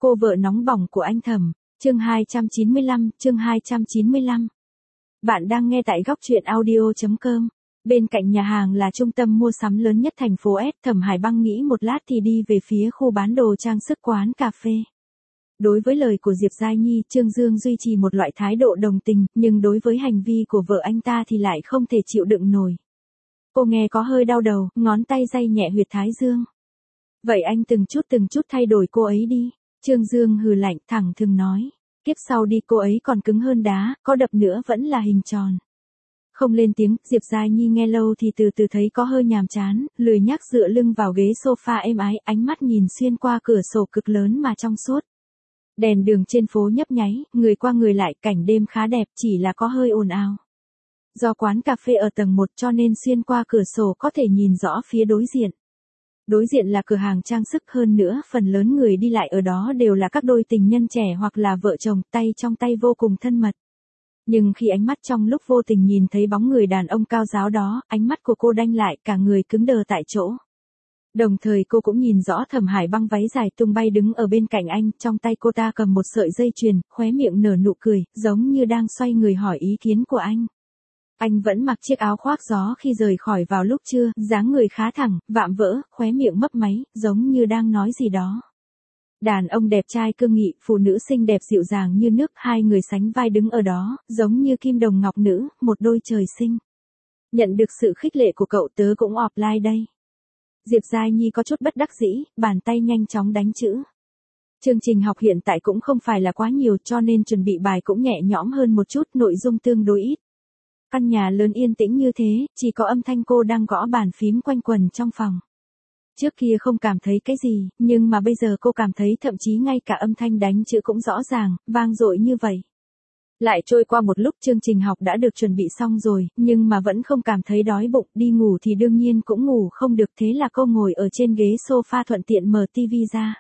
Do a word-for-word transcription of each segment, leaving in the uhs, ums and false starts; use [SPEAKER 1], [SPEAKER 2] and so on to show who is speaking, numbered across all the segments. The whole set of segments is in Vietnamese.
[SPEAKER 1] Cô vợ nóng bỏng của anh Thẩm, chương hai trăm chín mươi lăm, chương hai trăm chín mươi lăm. Bạn đang nghe tại góc truyện audio chấm com. Bên cạnh nhà hàng là trung tâm mua sắm lớn nhất thành phố S. Thẩm Hải Băng nghĩ một lát thì đi về phía khu bán đồ trang sức quán cà phê. Đối với lời của Diệp Giai Nhi, Trương Dương duy trì một loại thái độ đồng tình, nhưng đối với hành vi của vợ anh ta thì lại không thể chịu đựng nổi. Cô nghe có hơi đau đầu, ngón tay day nhẹ huyệt thái dương. Vậy anh từng chút từng chút thay đổi cô ấy đi. Trương Dương hừ lạnh, thẳng thừng nói. Kiếp sau đi cô ấy còn cứng hơn đá, có đập nữa vẫn là hình tròn. Không lên tiếng, Diệp Giai Nhi nghe lâu thì từ từ thấy có hơi nhàm chán, lười nhác dựa lưng vào ghế sofa êm ái, ánh mắt nhìn xuyên qua cửa sổ cực lớn mà trong suốt. Đèn đường trên phố nhấp nháy, người qua người lại, cảnh đêm khá đẹp, chỉ là có hơi ồn ào. Do quán cà phê ở tầng một cho nên xuyên qua cửa sổ có thể nhìn rõ phía đối diện. Đối diện là cửa hàng trang sức, hơn nữa phần lớn người đi lại ở đó đều là các đôi tình nhân trẻ hoặc là vợ chồng, tay trong tay vô cùng thân mật. Nhưng khi ánh mắt trong lúc vô tình nhìn thấy bóng người đàn ông cao ráo đó, ánh mắt của cô đanh lại, cả người cứng đờ tại chỗ. Đồng thời cô cũng nhìn rõ Thẩm Hải Băng váy dài tung bay đứng ở bên cạnh anh, trong tay cô ta cầm một sợi dây chuyền, khóe miệng nở nụ cười, giống như đang xoay người hỏi ý kiến của anh. Anh vẫn mặc chiếc áo khoác gió khi rời khỏi vào lúc trưa, dáng người khá thẳng, vạm vỡ, khóe miệng mấp máy, giống như đang nói gì đó. Đàn ông đẹp trai cương nghị, phụ nữ xinh đẹp dịu dàng như nước, hai người sánh vai đứng ở đó, giống như kim đồng ngọc nữ, một đôi trời sinh. Nhận được sự khích lệ của cậu, tớ cũng offline đây. Diệp Giai Nhi có chút bất đắc dĩ, bàn tay nhanh chóng đánh chữ. Chương trình học hiện tại cũng không phải là quá nhiều cho nên chuẩn bị bài cũng nhẹ nhõm hơn một chút, nội dung tương đối ít. Căn nhà lớn yên tĩnh như thế, chỉ có âm thanh cô đang gõ bàn phím quanh quần trong phòng. Trước kia không cảm thấy cái gì, nhưng mà bây giờ cô cảm thấy thậm chí ngay cả âm thanh đánh chữ cũng rõ ràng, vang dội như vậy. Lại trôi qua một lúc, chương trình học đã được chuẩn bị xong rồi, nhưng mà vẫn không cảm thấy đói bụng, đi ngủ thì đương nhiên cũng ngủ không được, thế là cô ngồi ở trên ghế sofa thuận tiện mở tivi ra.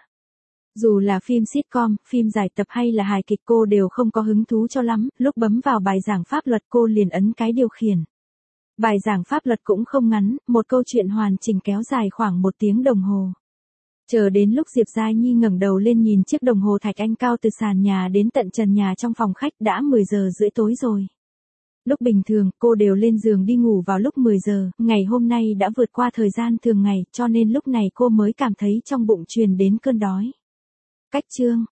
[SPEAKER 1] Dù là phim sitcom, phim giải tập hay là hài kịch cô đều không có hứng thú cho lắm, lúc bấm vào bài giảng pháp luật cô liền ấn cái điều khiển. Bài giảng pháp luật cũng không ngắn, một câu chuyện hoàn chỉnh kéo dài khoảng một tiếng đồng hồ. Chờ đến lúc Diệp Giai Nhi ngẩng đầu lên nhìn chiếc đồng hồ thạch anh cao từ sàn nhà đến tận trần nhà trong phòng khách, đã mười giờ rưỡi tối rồi. Lúc bình thường, cô đều lên giường đi ngủ vào lúc mười giờ, ngày hôm nay đã vượt qua thời gian thường ngày, cho nên lúc này cô mới cảm thấy trong bụng truyền đến cơn đói. Cách chương